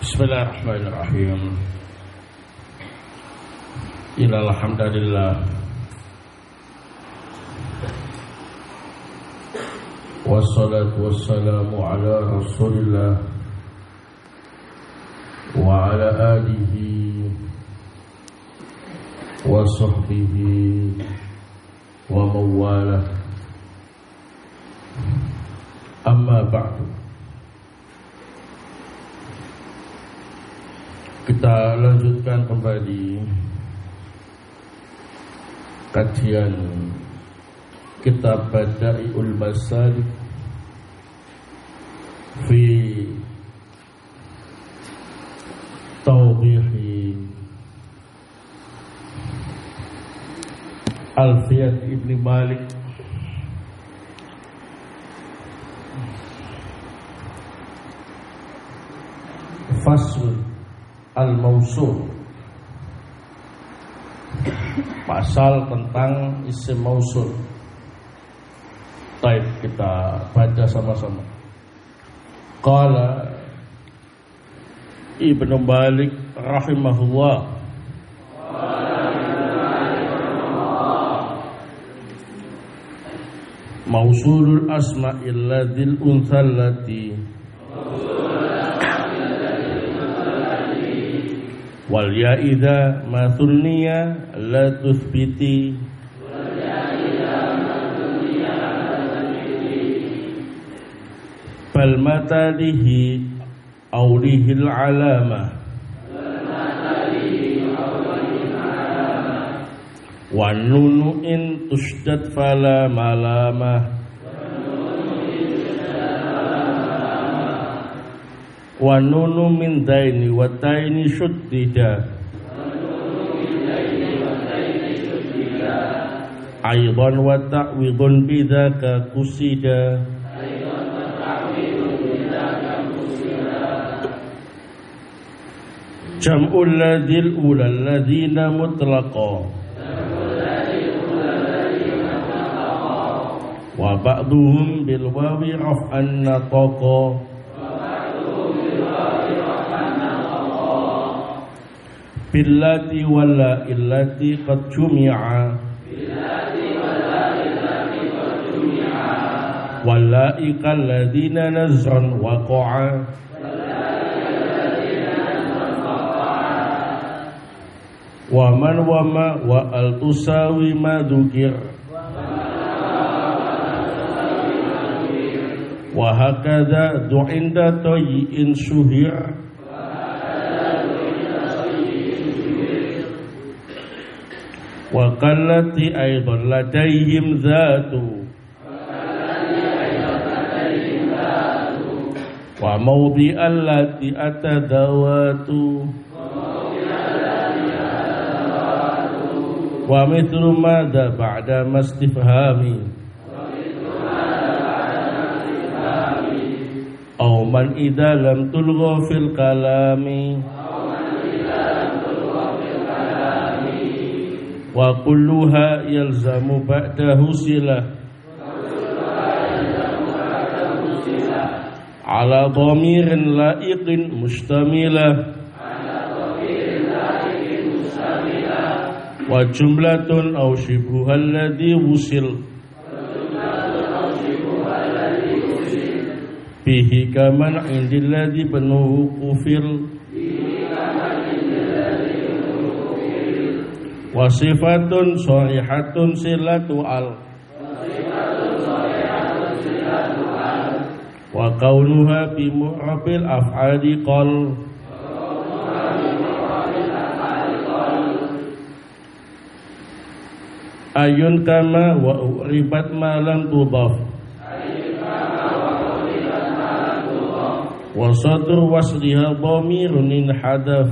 Bismillahirrahmanirrahim. Innal hamdalillah wassalatu wassalamu ala Rasulillah wa ala alihi wa sahbihi wa mawalah. Amma ba'du. Kita lanjutkan kembali kajian kitab Bada'iul Masalik fi Tawdihi Alfiyat Ibn Malik Fasl Al-Mausul, pasal tentang isim mausul. Baik, kita baca sama-sama. Qala Ibnu Malik rahimahullah, mausulul asma'il ladzil unthallati wal ya idza ma thunniya la tuthbiti bal matalihi awlihil alama wa nunu in tushdad fala malama wa nunu min daini wa taini shuddida aidan wa ta'widun bidzaka kusida jam'ul ladzil ula alladzina mutlaqa wa ba'duhum bil wawi raf'an nataqa billati wala illati qad jumi'a walaika alladhina nazran waqa'a wa man wa ma wa al tusawi ma dhukir wa hakadha du'inda tayyin suhir wa qallati aidan ladayhim dhatu wa mawdi allati atadawatu wa mithlu madha ba'da mastifhami aw man idza lam tulgha fil kalami wa kulluha yalzamu ba'dahu silah ala dhamirin la'iqin mustamilah wa jumlatun aw shibhuha alladhi wusil bihi kaman indil ladhi banuhu kufil wasifatun sharihatun silatu al wa kaunuha bi mu'rabil af'ali qal ayun kama wa uribat ma lam tudaf wa sadru wasliha dhamirun in hadaf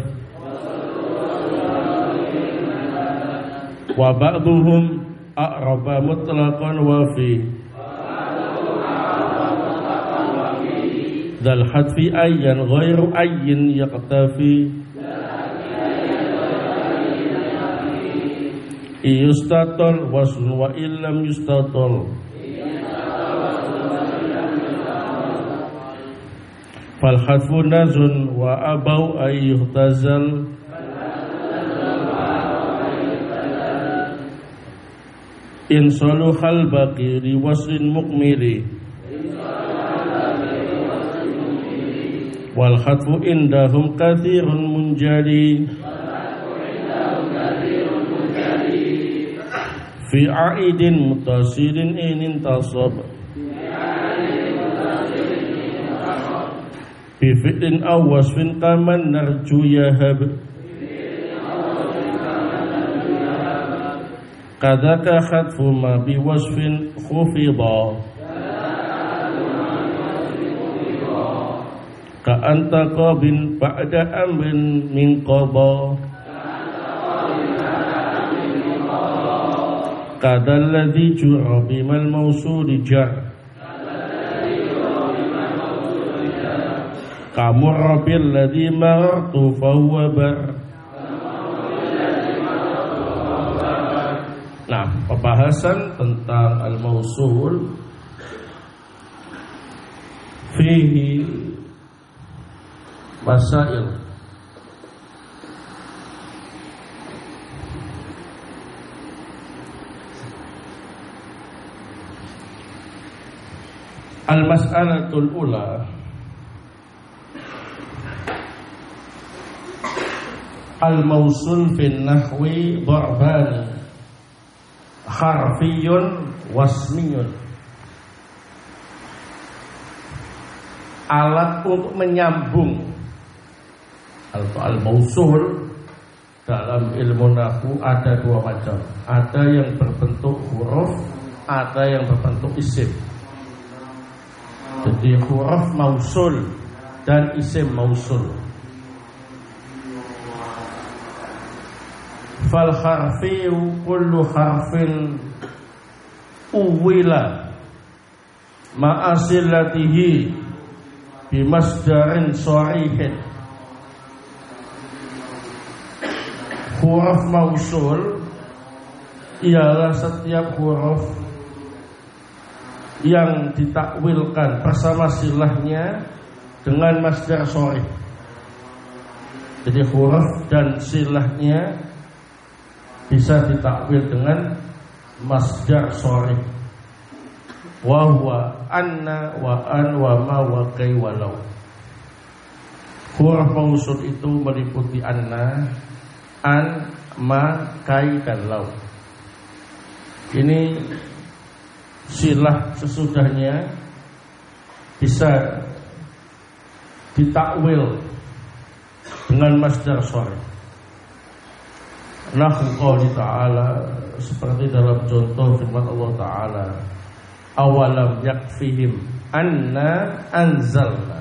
wa ba'duhum a'raba mutlaqan wa fi dal hadfi ayyan ghairu ayyin yaqtafi yustatal wasl wa illam yustatal fal hadfu nazun wa abau ayyuhtazal in saluhal baqiri waslin mukmiri wal hadfu indahum kathirun munjadi fi aidin mutasirin in tasab bi fi'lin aw wasfin kaman narju yahab kadaka khatfu ma bi wasfin khufida ka anta qabin ba'da amrin min qada kadal ladzi ju'a bimal mawsuli jar kamu rabbil ladzi martu fahuwa bar. Nah, pembahasan tentang al-mausul fihi masail. Al-mas'alatul ula al-mausul fin nahwi darbani harfiyun wasmiyun. Alat untuk menyambung atau al-mausul dalam ilmu nahwu ada dua macam. Ada yang berbentuk huruf, ada yang berbentuk isim. Jadi huruf mausul dan isim mausul. Fal harfiyu kullu harfin uwila ma'asilatihi bimasdarin sharihin. Huruf mausul ialah setiap huruf yang ditakwilkan bersama silahnya dengan masdar sharih. Jadi huruf dan silahnya bisa ditakwil dengan masdar sharih. Wa huwa anna wa an wa ma wa kai walau. Huruf mausul itu meliputi anna, an, ma, kai dan lau. Ini silah sesudahnya bisa ditakwil dengan masdar sharih. Nahwu qouli ta'ala, seperti dalam contoh firman Allah Ta'ala, awalam yakfihim anna anzalna.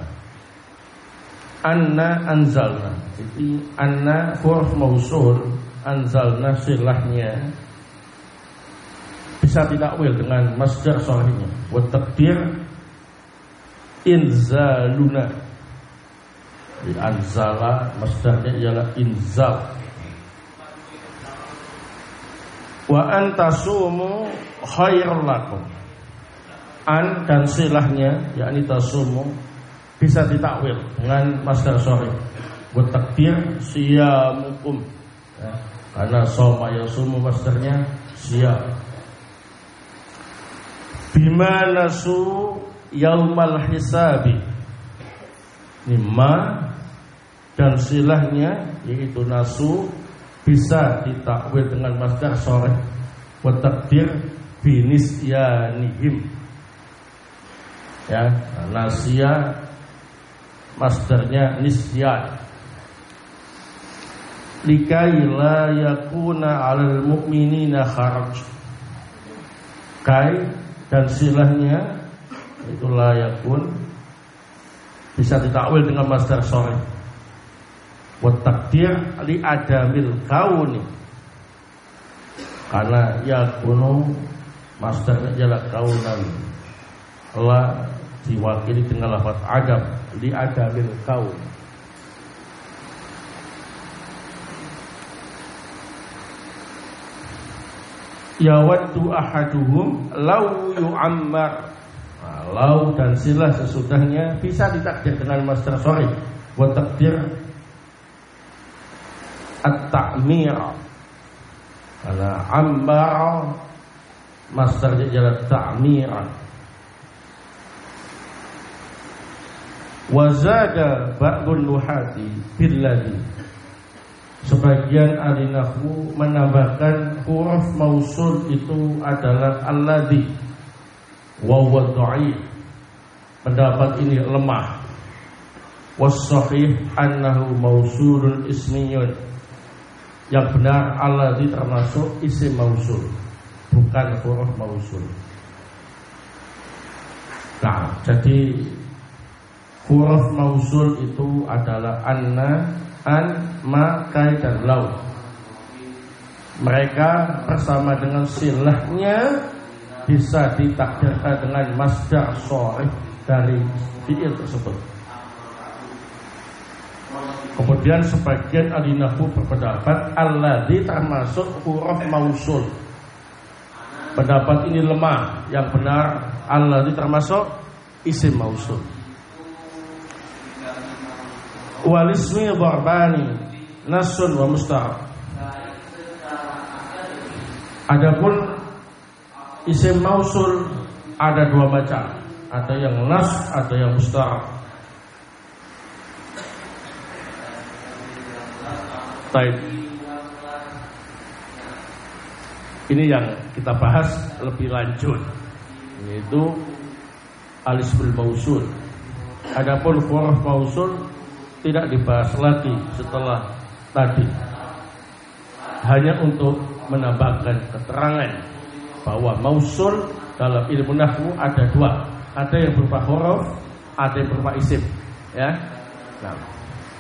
Anna anzalna. Jadi anna huruf mausul, anzalna silahnya bisa ditakwil dengan masdar sharihnya. Wa taqdir inzaluna. Di anzala masdarnya ialah inzal. Wa antasumu khairul lakum. An dan silahnya yakni tasumu bisa ditakwil dengan masdar sharih. Wa taqdir siyamukum. Ya, karena soma yasumu masdarnya siyam. Bima nasu yaumal hisabi. Mimma dan silahnya yaitu nasu bisa ditakwil dengan masdar sharih. Wa taqdir binisyanihim. Ya, nasya masdarnya nisyan. Likai la yakuna 'alal mu'minina kharaj. Kai dan silahnya itu la yakun bisa ditakwil dengan masdar sharih. Wa taqdir li adamil kauni. Karena yakunu masdarnya adalah kaunan. La diwakili dengan lafaz adam li adamil kaun. Yawaddu ahaduhum law yu'ammar. Nah, Lau dan silah sesudahnya bisa ditakdir dengan masdar sharif. Wa takdir at-ta'mir. Karena ambar masdarnya adalah ta'miran. Wa zada ba'dun nuhati billadhi. Sebagian ahli nahwu menambahkan huruf mausul itu adalah alladhi wa huwa dha'if. Pendapat ini lemah. Was-sahih annahu mausulun ismiyun. Yang benar alladhi termasuk isim mausul, bukan huruf mausul. Nah, jadi huruf mausul itu adalah anna, an, ma, kai, dan lau. Mereka bersama dengan silahnya bisa ditakdirkan dengan masdar sharif dari fi'il tersebut. Kemudian sebagian ahli nahwu berpendapat alladzi termasuk huruf mausul. Pendapat ini lemah. Yang benar alladzi termasuk isim mausul. Walismi dharbani nasun wa musta'ab. Adapun isim mausul ada dua macam, ada yang nas, ada yang musta'ab. Baik. Ini yang kita bahas lebih lanjut, yaitu al-ismul mausul. Adapun huruf mausul tidak dibahas lagi setelah tadi. Hanya untuk menambahkan keterangan bahwa mausul dalam ilmu nahwu ada dua. Ada yang berupa huruf, ada yang berupa isim. Ya. Nah.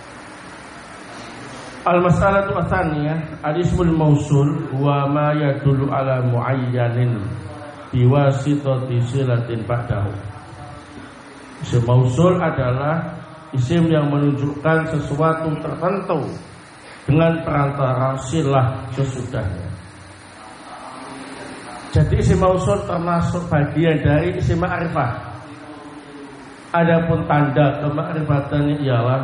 Al-mas'alatu ats-tsaniyah, al-ismul mausul wa ma yadullu ala muayyanin biwasitati silatin ba'dahu. Isim mausul adalah isim yang menunjukkan sesuatu tertentu dengan perantara silah sesudahnya. Jadi isim mausul termasuk bagian dari isim ma'rifah. Adapun tanda kema'rifatannya ialah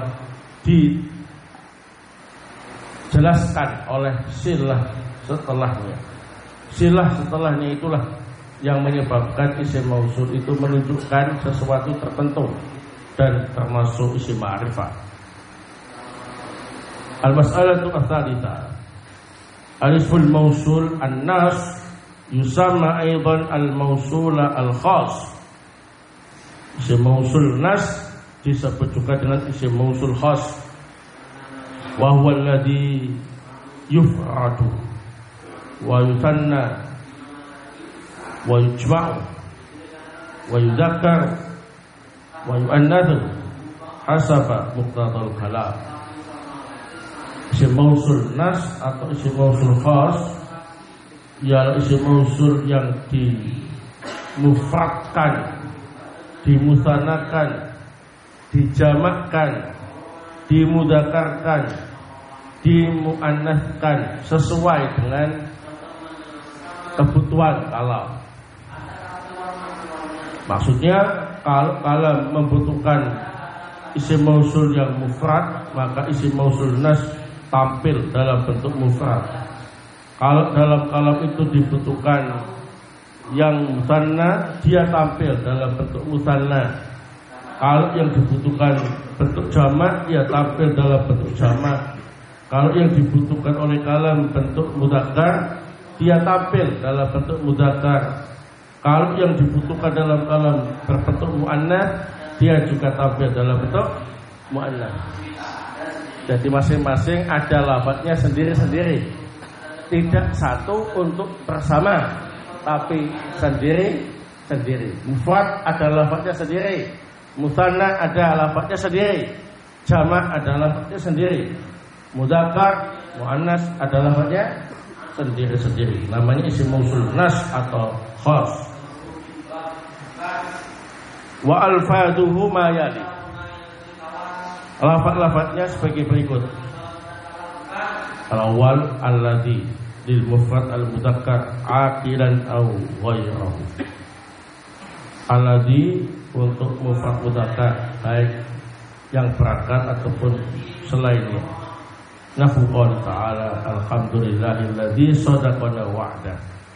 dijelaskan oleh silah setelahnya. Silah setelahnya itulah yang menyebabkan isim mausul itu menunjukkan sesuatu tertentu dan termasuk isim ma'rifah. Al-mas'alatu ats-tsalitsah, al-ismul mausul an-nas yusamma aidan al-mausula al-khas. Isim mausul nas disebut juga dengan isim mausul khas. Wa huwa alladhi yufradu wa yusanna wa yujma'u wa yudzakkar wa yu'annathu hasaba muqtadal kalam. Isim mausul nas atau isim mausul khas ialah isim mausul yang dimufradkan, dimusanakan, dijamakkan, dimudzakarkan, dimuannaskan sesuai dengan kebutuhan kalam. Maksudnya kalau kalam membutuhkan isim mausul yang mufrad, maka isim mausul nas tampil dalam bentuk mufrad. Kalau dalam kalam itu dibutuhkan yang musanna, dia tampil dalam bentuk musanna. Kalau yang dibutuhkan bentuk jamak, dia tampil dalam bentuk jamak. Kalau yang dibutuhkan oleh kalam bentuk mudzakkar, dia tampil dalam bentuk mudzakkar. Kalau yang dibutuhkan dalam kalam berbentuk muannats, dia juga tampil dalam bentuk muannats. Jadi masing-masing ada lafadznya sendiri-sendiri. Tidak satu untuk bersama, tapi sendiri-sendiri. Mufrad ada lafadznya sendiri, musanna ada lafadznya sendiri, jamak ada lafadznya sendiri, mudzakkar, muannats ada lafadznya sendiri-sendiri. Namanya isim mausul nas atau khas. Wa alfaduhu ma yali. Lafaz-lafaznya sebagai berikut. Al-awwal alladzi lil mufrad al-mudzakkar aqilan aw ghairahu. Alladhi untuk mufrad mudzakkar baik yang berangkat ataupun selainnya. Nahu qala ta'ala alhamdulillahilladzi sadaqana wa'dah.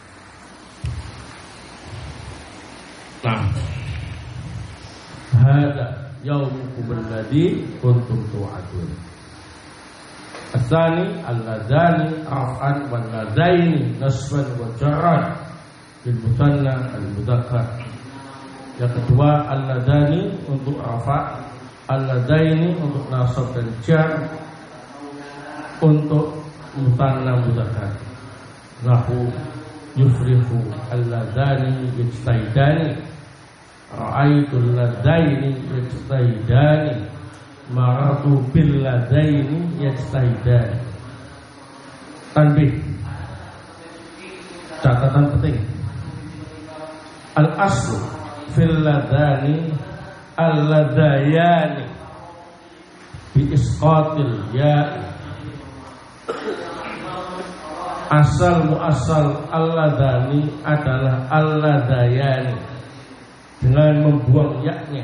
Nah, hada yaumukum alladzi kuntum tu'adun. Asani alladzani raf'an wal ladaini nasban wa jarran bil musanna al mudzakkar. Yang kedua alladzani untuk rafa', alladaini untuk nasab dan jar, untuk musanna mudzakkar. Nahu yufrihu alladani yajtaidani, ra'aitul ladaini yajtaidani, maratu bil ladaini yajtaidani. Tanbih, catatan penting. Al aslu fil ladani al-ladayani bi isqatil ya'i. Asal muasal al-ladani adalah al-ladayani dengan membuang yaknya.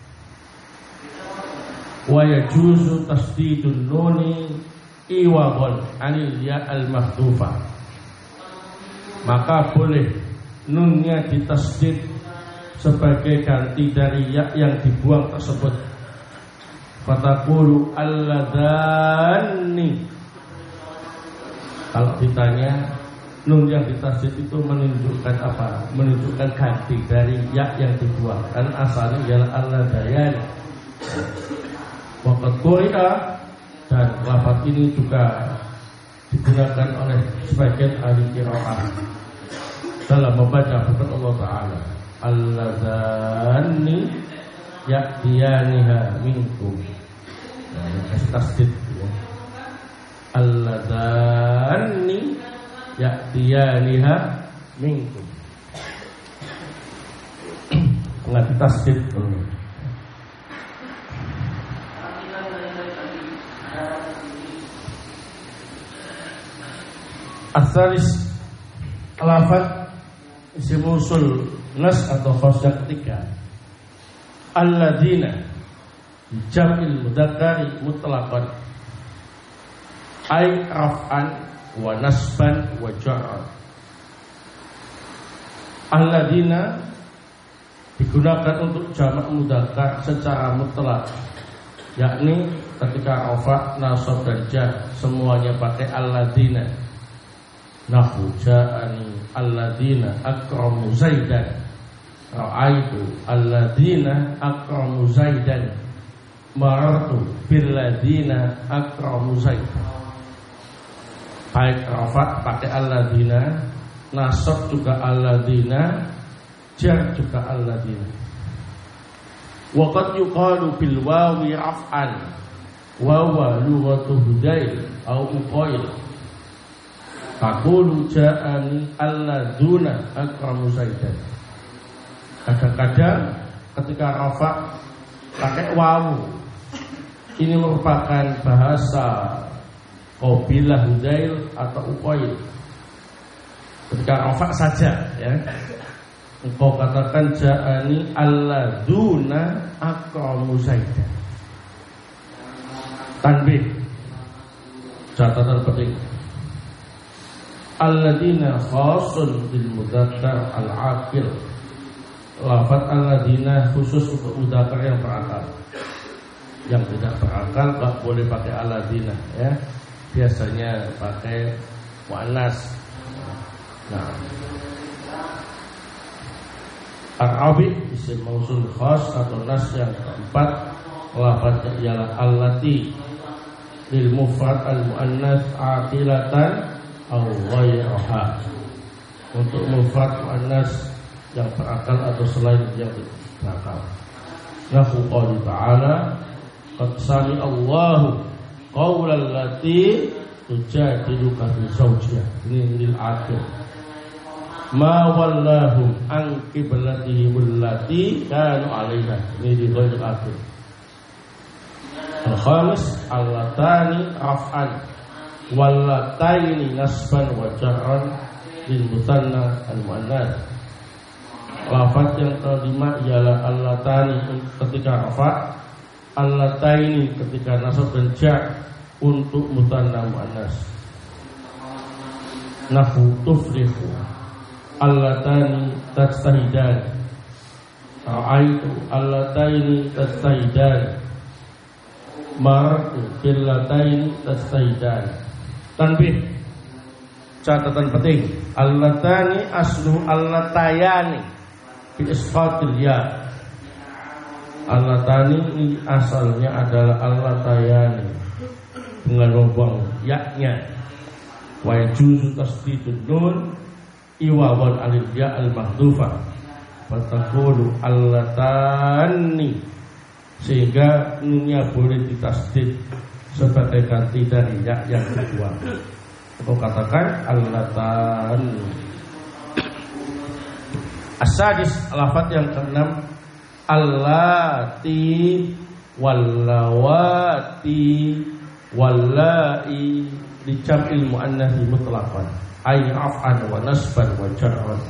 Wa yajuzu tasdidun nuni iwadhan anil ya al-mahdhufah. Maka boleh nunnya ditasdid sebagai ganti dari ya yang dibuang tersebut. Fataqulu alladani. Kalau ditanya nun yang ditasdid itu menunjukkan apa? Menunjukkan ganti dari ya yang dibuang. Kan asalnya ialah alladayani. Waqad quri'a, dan lafaz ini juga digunakan oleh sebagian ahli qiraah dalam membaca firman Allah Ta'ala, alladzani ya'tiyaniha minkum. Nah, kasih tasdid ya. Alladzani ya'tiyaniha minkum. Nggak tasdid. Asalis lafaz isim usul nas atau khas yang ketiga. Alladzina jam'il mudzakkari mutlaqan ay raf'an wa nasban wa jar'an. Alladzina digunakan untuk jamak mudzakkar secara mutlak, yakni ketika rafa, nasab dan jar semuanya pakai alladzina. Nahu ja'ani alladzina akramu zaidan, ra'aitu alladzina akramu zaidan, marartu billadzina akramu zaidan. Baik rafa pakai alladzina, nasab juga alladzina, jar juga alladzina. Wa qad yuqalu bil wawi raf'an wa huwa lughatu hudail au uqail. Taqulu ja'ani alladzuna akramu zaidan. Kadang-kadang ketika rafa pakai wawu, ini merupakan bahasa qabilah hudail atau uqail. Ketika rafa saja ya, engkau katakan ja'ani alladzuna akramu zaidan. Tanbih, catatan penting. Alladzina khasun bil mudzakkar al-aqil. Lafaz alladzina khusus untuk mudzakkar yang berakal. Yang tidak berakal enggak boleh pakai alladzina ya. Biasanya pakai muannas. Nah, Arabi isim mausul khas atau nas yang keempat, lafaznya ialah allati lil mufrad al muannas aqilatan aw ghayraha. Untuk mufrad muannas yang berakal atau selain yang berakal. Nahu qala ta'ala qad sami Allahu qaulal lati tujadiluka fi zawjiha. Ini lil akhir. Ma wallahum an qiblatihim allati kanu 'alaiha. Ini di ghairil akhir. Al-khamis allatani raf'an wallataini nasban wa jarran lil musanna al muannas. Lafaz yang kelima ialah allatani ketika rafa, allataini ketika nasab dan ja untuk mutanna muannas. Nahu tuflihu allatani tastahidan, ra'aitu allataini tastahidan, maratu billataini tastahidan. Tanbih, catatan penting, allatani aslu allatayani bi isqatil ya. Allatani ini asalnya adalah allatayani dengan membuang ya-nya. Wa yajuzu tasdidun nun iwawan alil ya al mahdhufah wa taqulu allatani, sehingga nunnya boleh ditasdid sebagai ganti dari ya yang kedua. Atau katakan allatani. As-sadis, lafaz yang keenam, allati wallawati wallai li jam'il muannats mutlaqan ay af'an wa nasban wa jar'an.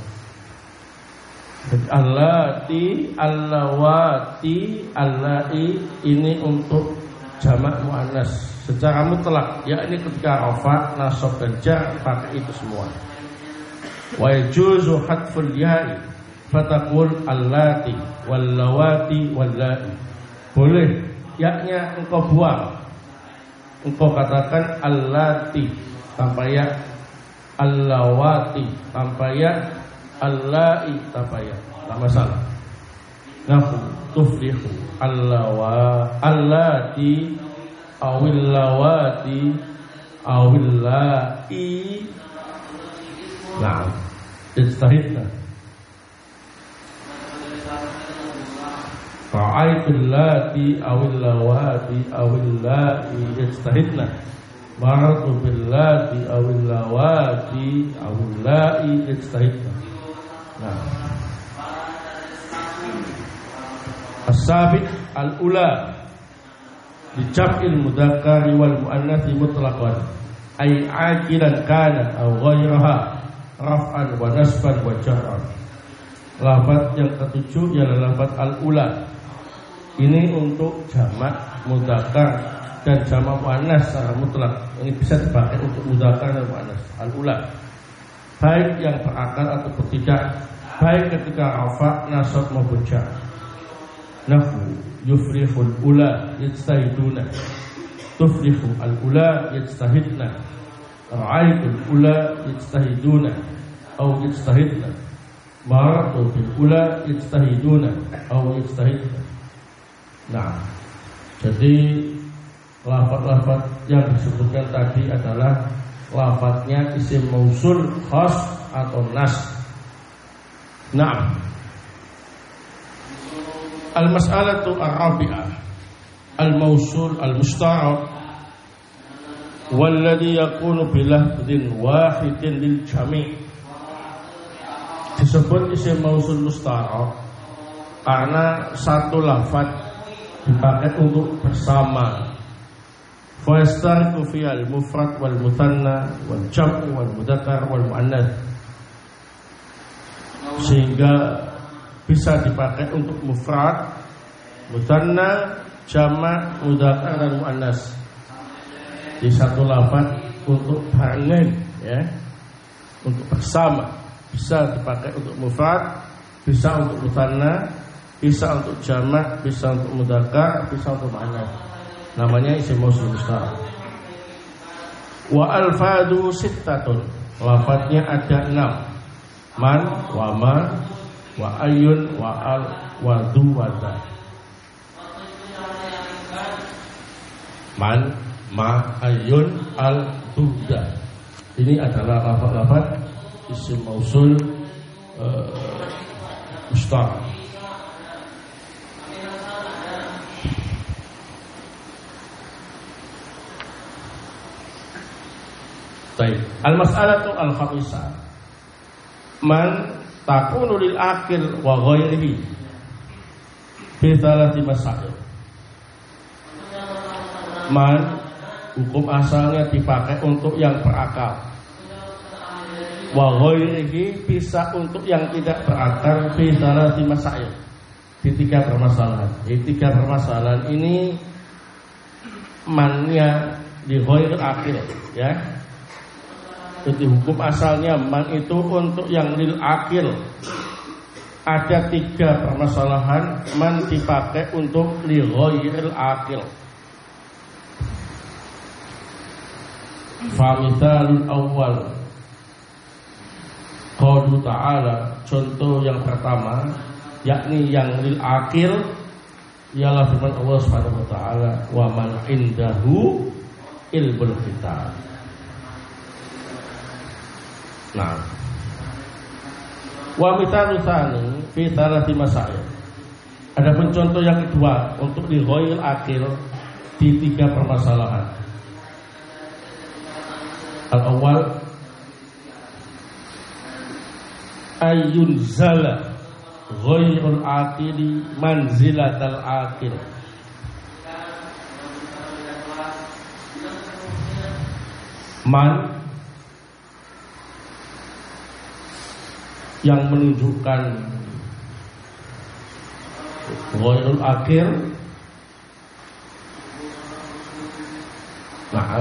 Allati, allawati, allai ini untuk jamak muannas secara mutlak, yakni ketika rafa, nasab dan jar pakai itu semua. Wa yajuzu hadful ya'i fataqul allati wallawati wallai. Boleh ya-nya engkau buang, engkau katakan allati tanpa ya, allawati tanpa ya, allai tanpa ya, tak masalah. Nahu tuflihu allati awillawati awillai. Nah, ijtahidna. Ra'aitul lati awil lawati awil lai ijtahidna. Maratu bil lati awil lawati awil lai ijtahidna. Nah, as-sabiq al-ula di jam'il mudzakkari wal muannats mutlaqan ay aqilan kana aw ghairaha raf'an wa nasban wa jar'an. Lafaz yang ketujuh ialah lafaz al-ula. Ini untuk jamak mudzakkar dan jamak muannas secara mutlak. Ini bisa dipakai untuk mudzakkar dan muannas. Al-ula, baik yang berakal atau tidak, baik ketika rafa, nasab maupun jar. Nahu yufrihul ula yajtahiduna, tufrihu al-ula yajtahidna, ra'aitul ula yajtahiduna atau yajtahidna, maratu bil ula yajtahiduna atau yajtahidna. Nah, jadi lafaz-lafaz yang disebutkan tadi adalah lafaznya isim mausul khas atau nas. Nah, al-mas'alatu ar-rabi'ah al-mausul al-musta'ab walladhi yakunu bilafdhin wahidin lil jami'. Disebut isim mausul musta'ab karena satu lafaz dipakai untuk bersama. Fa yastariku fi al-mufrad wal muthanna wal jam'u wal mudzakkar wal muannats, sehingga bisa dipakai untuk mufrad, muthanna, jamak, mudzakkar dan muannats. Di satu lafaz untuk barengan, ya, untuk bersama. Bisa dipakai untuk mufrad, bisa untuk muthanna, bisa untuk jamak, bisa untuk mudzakkar, bisa untuk muannats. Namanya isim mausul musta'ab. Wa alfadu sittatun, lafadznya ada 6. Man, wa ma, wa ayun, wa al, wa du, wa da. Man, ma, ayun, al, du, da. Ini adalah lafaz-lafaz isim mausul musta'ab. Baik, al-mas'alatu al-khamisah. Man takunu lil akil wa ghairihi fi thalathi masail. Man hukum asalnya dipakai untuk yang berakal wa ghairihi bisa untuk yang tidak berakar fi salati masail, di 3 permasalahan. Di 3 permasalahan ini mannya di ghairil akil ya. Jadi hukum asalnya man itu untuk yang lil akil. Ada 3 permasalahan man dipakai untuk li ghairil akil. Famithalul awal qaulu ta'ala, contoh yang pertama yakni yang lil akil ialah firman Allah Subhanahu wa taala, wa man indahu ilmul kitab. Nah, wa mithalu tsani fi thalathi masail. Adapun contoh yang kedua untuk li ghairil akil di 3 permasalahan. Al-awwal ayun zala ghairul aqili manzilatal aqil. Man yang menunjukkan ghairul aqil, nah,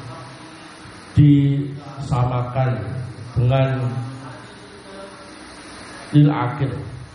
disamakan dengan lil akil.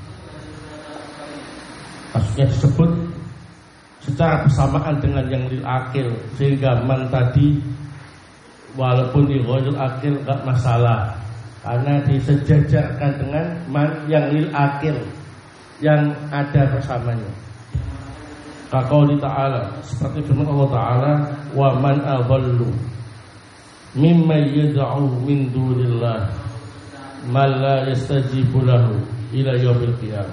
Maksudnya disebut secara bersamaan dengan yang lil akil, sehingga man tadi walaupun di ghairul akil enggak masalah karena disejajarkan dengan man yang lil akil yang ada bersamanya. Kaqouli ta'ala, seperti firman Allah Ta'ala, wa man adallu mimma yad'u min dunillah man la yastajibu lahu ila yaumil qiyamah.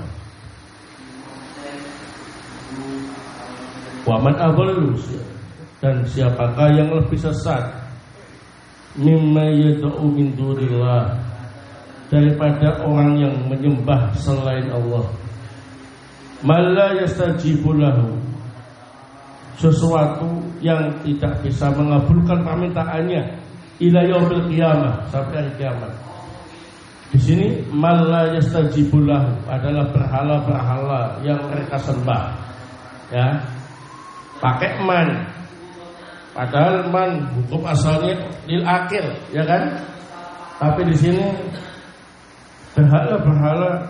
Wa man adallu, dan siapakah yang lebih sesat mimma yad'u min dunillah, daripada orang yang menyembah selain Allah. Man la yastajibu lahu, sesuatu yang tidak bisa mengabulkan permintaannya ila yaumil qiyamah, sampai hari kiamat. Di sini man la yastajibu lahu adalah berhala-berhala yang mereka sembah. Ya. Pakai man. Padahal man hukum asalnya lil akil, ya kan? Tapi di sini berhala-berhala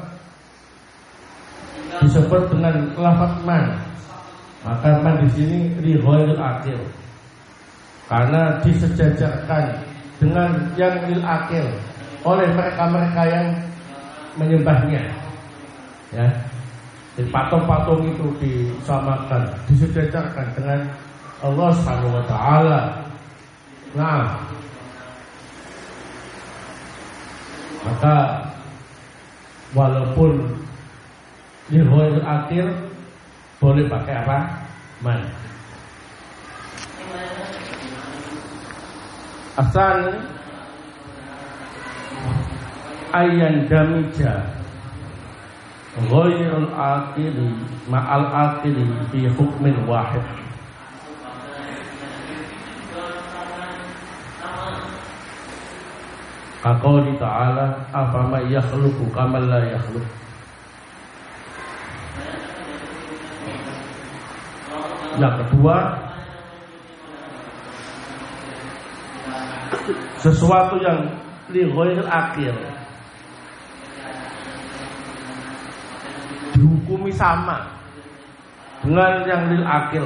disebut dengan lafaz man. Maka man di sini li ghairil akil, karena disejajarkan dengan yang lil akil oleh mereka-mereka yang menyembahnya. Ya. Jadi patung-patung itu disamakan, disejajarkan dengan Allah Subhanahu wa taala. Nah, maka walaupun di ghairil akil boleh pakai apa? Man. Asal ayan damija ghairul aqili ma'al aqili fi hukmin wahid. Kaqouli ta'ala afama yakhluqu kama la yakhluq. Yang kedua, sesuatu yang li ghairil akil dihukumi sama dengan yang lil akil.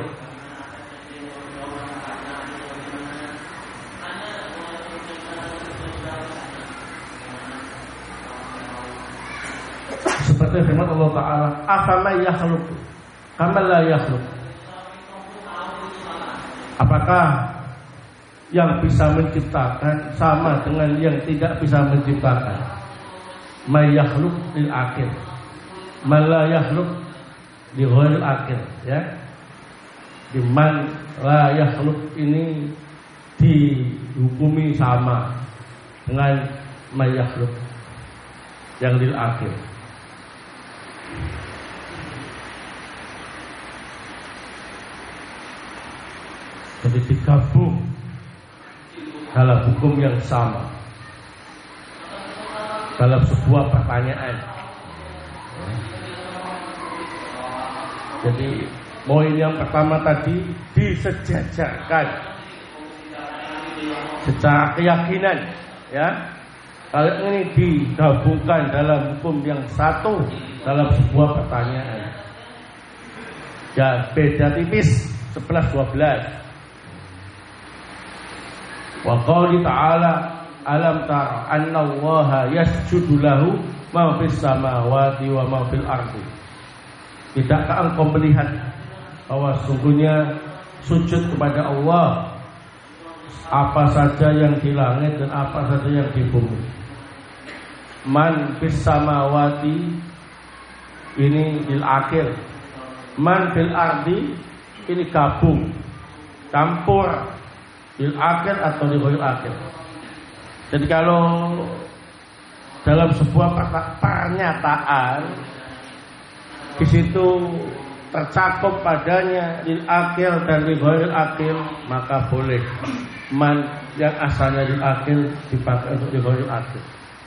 Seperti firman Allah Ta'ala, afama yakhluq kama la yakhluq. Apakah yang bisa menciptakan sama dengan yang tidak bisa menciptakan? May yakhluq lil akil, man la yakhluq li ghairil akil, ya. Di man la yakhluq ini dihukumi sama dengan may yakhluq yang lil akil. Jadi digabung dalam hukum yang sama. dalam sebuah pertanyaan. Jadi poin yang pertama tadi disejajarkan secara keyakinan, ya. Kalau ini digabungkan dalam hukum yang satu dalam sebuah pertanyaan. Ya, beda tipis 11-12. Wa qouli ta'ala alam tara anna Allaha yasjudu lahu ma fis samawati wa ma fil ardi. Tidakkah engkau melihat bahwa sungguhnya sujud kepada Allah apa saja yang di langit dan apa saja yang di bumi. Man fis samawati ini bil akhir. Man fil ardi ini gabung, campur bil akhir atau di ghairil akhir. Jadi kalau dalam sebuah pernyataan di situ tercakup padanya lil akhir dan lil ghairil akhir, maka boleh man yang asalnya lil akhir dipakai untuk lil ghairil akhir.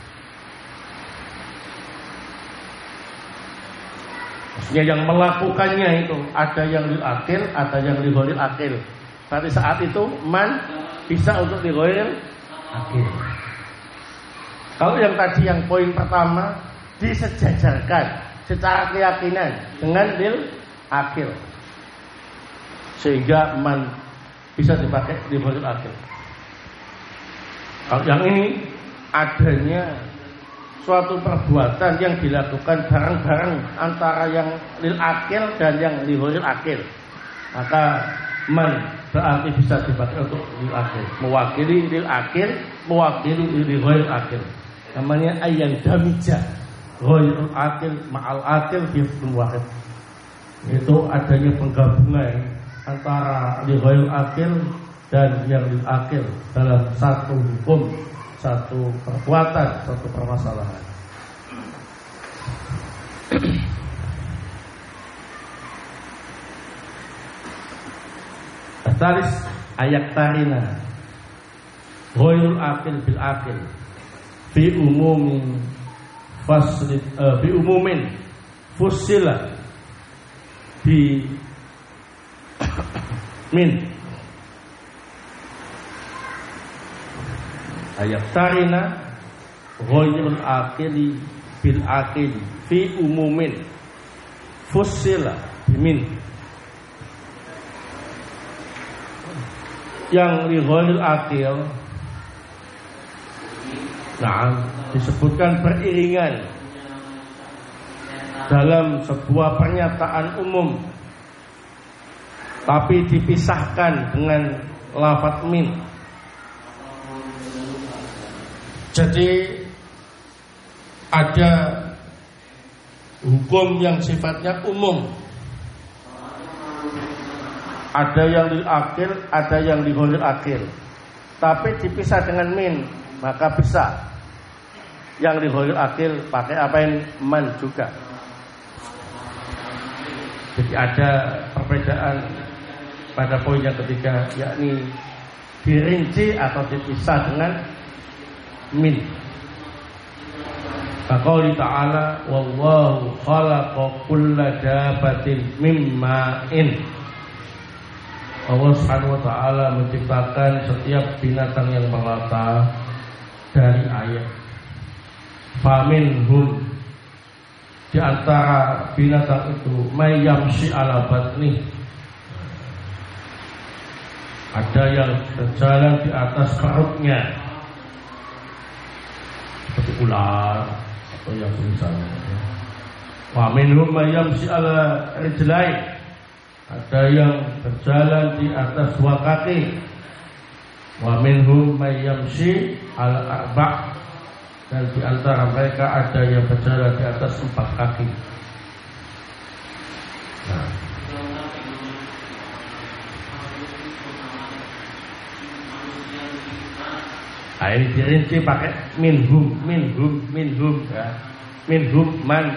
Maksudnya yang melakukannya itu ada yang lil akhir, ada yang lil ghairil akhir. Pada saat itu man bisa untuk lil ghairil akhir. Kalau yang tadi yang poin pertama disejajarkan secara keyakinan dengan lil akhir, sehingga man bisa dipakai di ghairil akhir. Kalau yang ini adanya suatu perbuatan yang dilakukan bareng-bareng antara yang lil akhir dan yang lil ghairil akhir, maka man berarti bisa dipakai untuk lil akhir, mewakili lil akhir, mewakili lil ghairil akhir. Namanya ayyan damija ghairul akhir ma'al akhir fi wahid. Itu adanya penggabungan antara lil ghairil akhir dan yang lil akhir dalam satu hukum, satu perbuatan, satu permasalahan. Taris ayat tarina ghairul akhir bil akhir fi umumin fasrid fi umumin fusila bi min ayat tarina ghairul akhiri bil akhiri fi umumin fusila bi min. Yang li ghairil akhir, nah, disebutkan beriringan dalam sebuah pernyataan umum, tapi dipisahkan dengan lafaz min. Jadi ada hukum yang sifatnya umum, ada yang lil akhir, ada yang li ghairil akhir, tapi dipisah dengan min, maka bisa yang li ghairil akhir pakai apa yang man juga. Jadi ada perbedaan pada poin yang ketiga, yakni dirinci atau dipisah dengan min. Qauli ta'ala wallahu khalaqa kulla dabatin mimma'in. Allah Subhanahu wa ta'ala menciptakan setiap binatang yang melata dari air. Faminhum, di antara binatang itu may yamshi ala batni, ada yang berjalan di atas perutnya seperti ular atau yang misalnya. Faminhum may yamshi ala rijlain, ada yang berjalan di atas dua kaki. Wa minhum may yamshi ala arba', dan di antara mereka ada yang berjalan di atas 4 kaki. Nah, ini dirinci pakai minhum ya. Minhum man,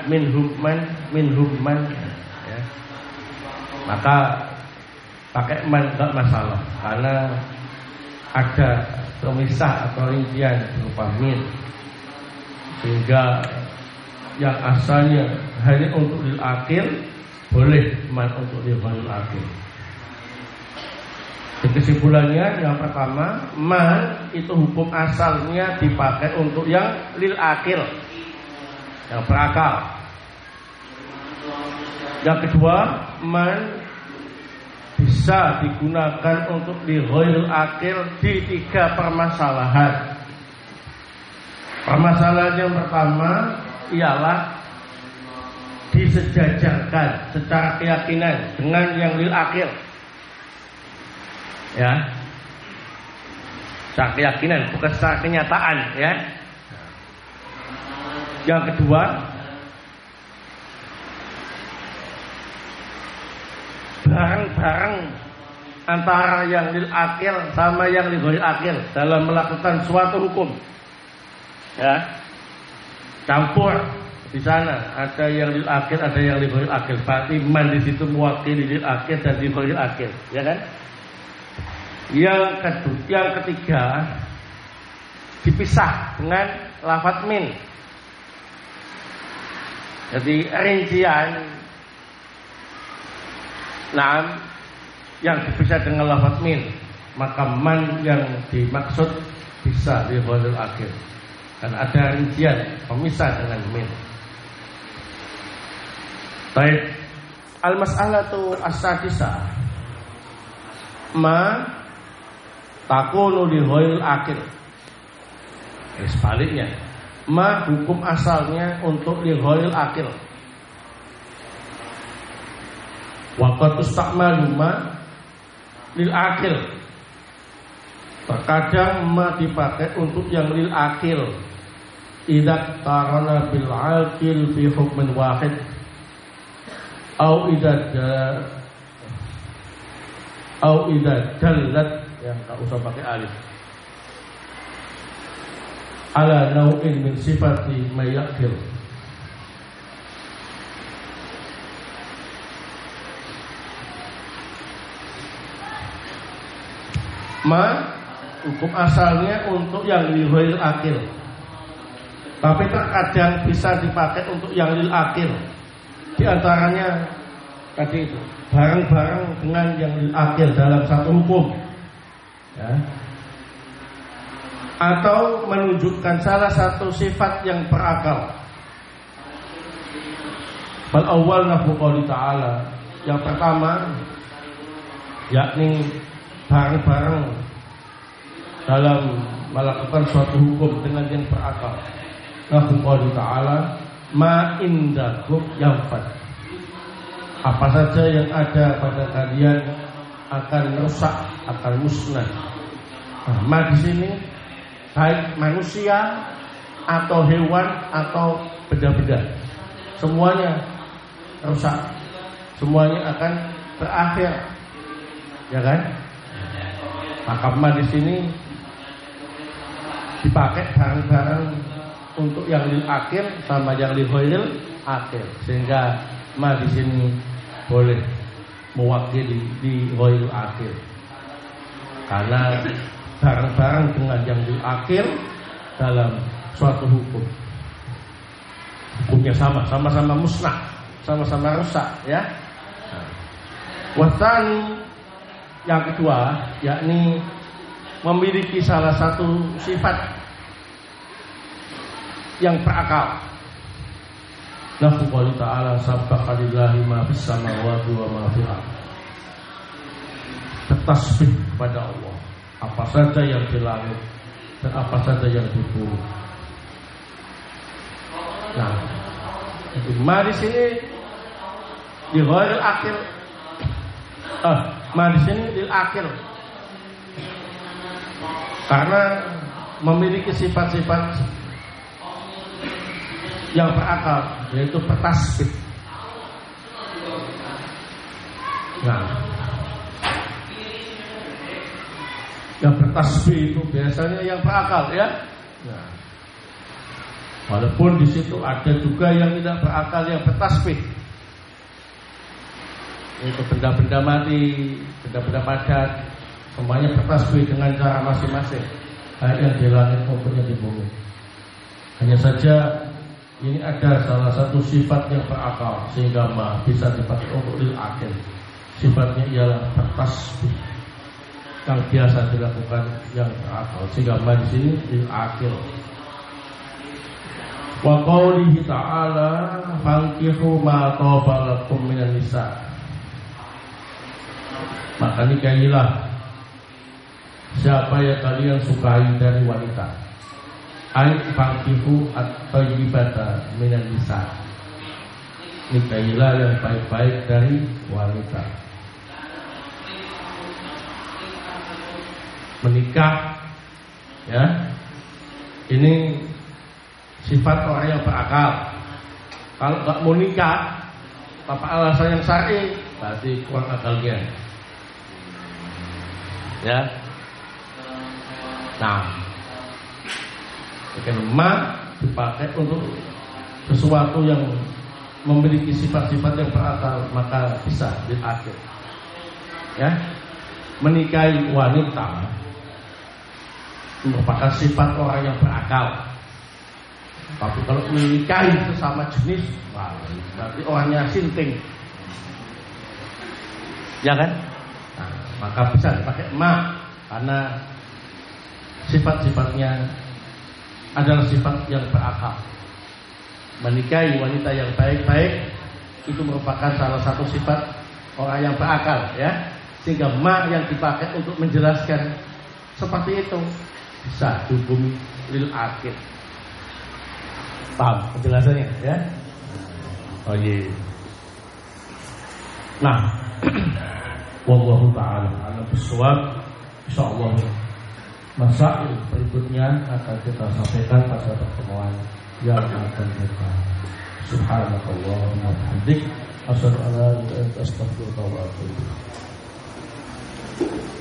ya. Maka pakai man enggak masalah, karena ada pemisah atau rincian berupa min. Sehingga yang asalnya hanya untuk lil akil boleh man untuk lil ghairil akil. Kesimpulannya yang pertama, man itu hukum asalnya dipakai untuk yang lil akil, yang berakal. Yang kedua, man bisa digunakan untuk lil ghairil akil di 3 permasalahan. Permasalahan yang pertama ialah disejajarkan secara keyakinan dengan yang lil akil. Ya, secara keyakinan, bukan secara kenyataan, ya. Yang kedua, bareng-bareng antara yang lil akil sama yang lil ghairil akil dalam melakukan suatu hukum. Ya, campur di sana, ada yang lil akil, ada yang lil ghairil akil. Berarti man di situ mewakili lil akil dan lil ghairil akil, ya kan? Yang ketiga dipisah dengan lafadz min. Jadi rincian yang dipisah dengan lafadz min, maka man yang dimaksud bisa lil ghairil akil. Dan ada rincian pemisah dengan min. Baik, al-mas'alatu as-sadisah ma takunu li ghairil akil. Sebaliknya, ma hukum asalnya untuk li ghairil akil. Wa qad tustakmalu ma lil akil. Terkadang ma dipakai untuk yang lil akil. Idza qarana bil akil fi hukmin wahid. Au idza dallat, yang tak usah pakai alif, ala nau'in min sifati mayakil. Ma hukum asalnya untuk yang lil ghairil akil, tapi terkadang bisa dipakai untuk yang lil akil. Di antaranya tadi itu bareng-bareng dengan yang lil akil dalam satu hukum, ya. Atau menunjukkan salah satu sifat yang berakal. Bal awal nafu qouli ta'ala, yang pertama yakni bareng-bareng dalam melakukan suatu hukum dengan yang berakal. Nafu qouli ta'ala ma indakum yanfad. Apa saja yang ada pada kalian akan rusak, akan musnah. Ma di sini baik manusia atau hewan atau benda-benda, semuanya rusak, semuanya akan berakhir, ya kan? Maka ma di sini dipakai bareng-bareng untuk yang lil akil sama yang lil ghairil akil, sehingga ma di sini boleh mewakili di ghairil akil karena bareng-bareng dengan yang lil akil dalam suatu hukum. Hukumnya sama-sama musnah, sama-sama rusak, ya. Wasani yang kedua yakni memiliki salah satu sifat yang berakal. Nafu qouli ta'ala sabbaha lillahi ma fis samawati wa ma fil ardh. Bertasbih kepada Allah apa saja yang di langit dan apa saja yang di bumi. Nah, ma di sini di ghairil akil. Ma di sini lil akil. Karena memiliki sifat-sifat yang berakal, yaitu bertasbih. Nah, yang bertasbih itu biasanya yang berakal, ya. Nah, walaupun di situ ada juga yang tidak berakal yang bertasbih, yaitu benda-benda mati, benda-benda padat, semuanya bertasbih dengan cara masing-masing, baik yang di langit maupun yang di bumi. Hanya saja ini ada salah satu sifat yang berakal sehingga ma bisa dipakai untuk lil akil. Sifatnya ialah bertasbih yang biasa dilakukan yang berakal sehingga ma di sini lil akil. Wa qaulihi ta'ala fankihu ma taba lakum minan nisa. Maka nikahilah siapa yang kalian sukai dari wanita. Ay fankihu at-thayyibata minan nisa. Nikahilah yang baik-baik dari wanita. Menikah, ya, ini sifat orang yang berakal. Kalau nggak mau nikah, apa alasan yang syar'i, berarti kurang akalnya. Ya. Nah, ma dipakai untuk sesuatu yang memiliki sifat-sifat yang berakal, maka bisa diakhir. Ya, menikahi wanita merupakan sifat orang yang berakal. Tapi kalau menikahi sesama jenis, wah, berarti orangnya sinting, ya kan? Nah, maka bisa dipakai ma karena sifat-sifatnya adalah sifat yang berakal. Menikahi wanita yang baik-baik itu merupakan salah satu sifat orang yang berakal, ya. Sehingga ma yang dipakai untuk menjelaskan seperti itu bisa dihubungi lil akil. Paham penjelasannya, ya? Oh iya. Nah, wallahu ta'ala alam bisawab. Insyaallah masail berikutnya akan kita sampaikan pada pertemuan yang akan datang. Subhanakallahumma wa bihamdik asyhadu an la ilaha illa anta astaghfiruka wa atubu ilaik.